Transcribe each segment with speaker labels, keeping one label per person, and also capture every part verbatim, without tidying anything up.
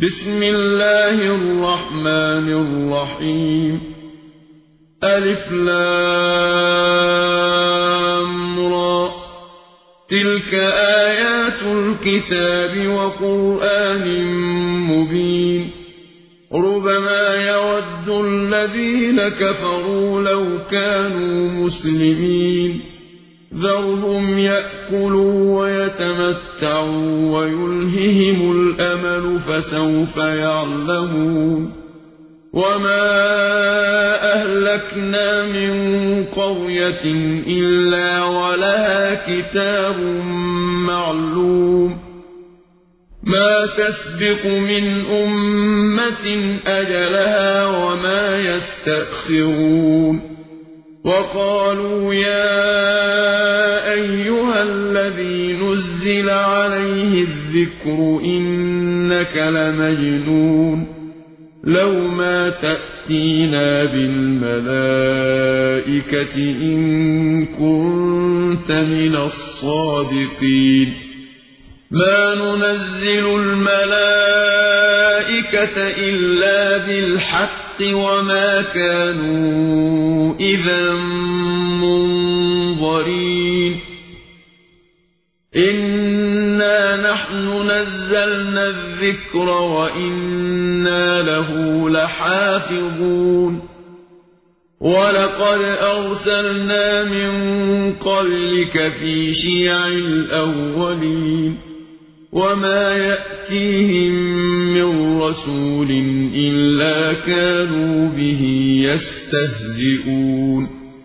Speaker 1: بسم الله الرحمن الرحيم ألف لام را تلك آيات الكتاب وقرآن مبين ربما يود الذين كفروا لو كانوا مسلمين ذرهم يأكلوا ويتمتعوا ويلههم الأمل فسوف يعلمون وما أهلكنا من قرية إلا ولها كتاب معلوم ما تسبق من أمة أجلها وما يستأخرون وقالوا يا أيها الذي نزل عليه الذكر إنك لمجنون لو ما تأتينا بالملائكة إن كنت من الصادقين ما ننزل الملائكة إلا بالحق وما كانوا إذا منظرين إنا نحن نزلنا الذكر وإنا له لحافظون ولقد أرسلنا من قبلك في شيع الأولين وما يأتيهم من رسول إلا كانوا به يستهزئون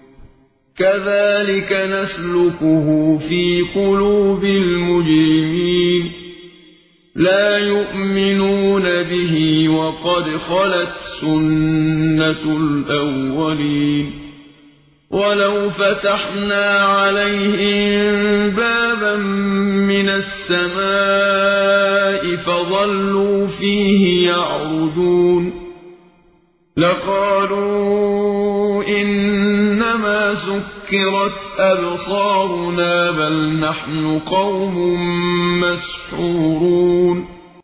Speaker 1: كذلك نسلكه في قلوب المجرمين لا يؤمنون به وقد خلت سنة الأولين ولو فتحنا عليهم بابا من السماء فظلوا فيه يعرجون لقالوا إنما سكرت أبصارنا بل نحن قوم مسحورون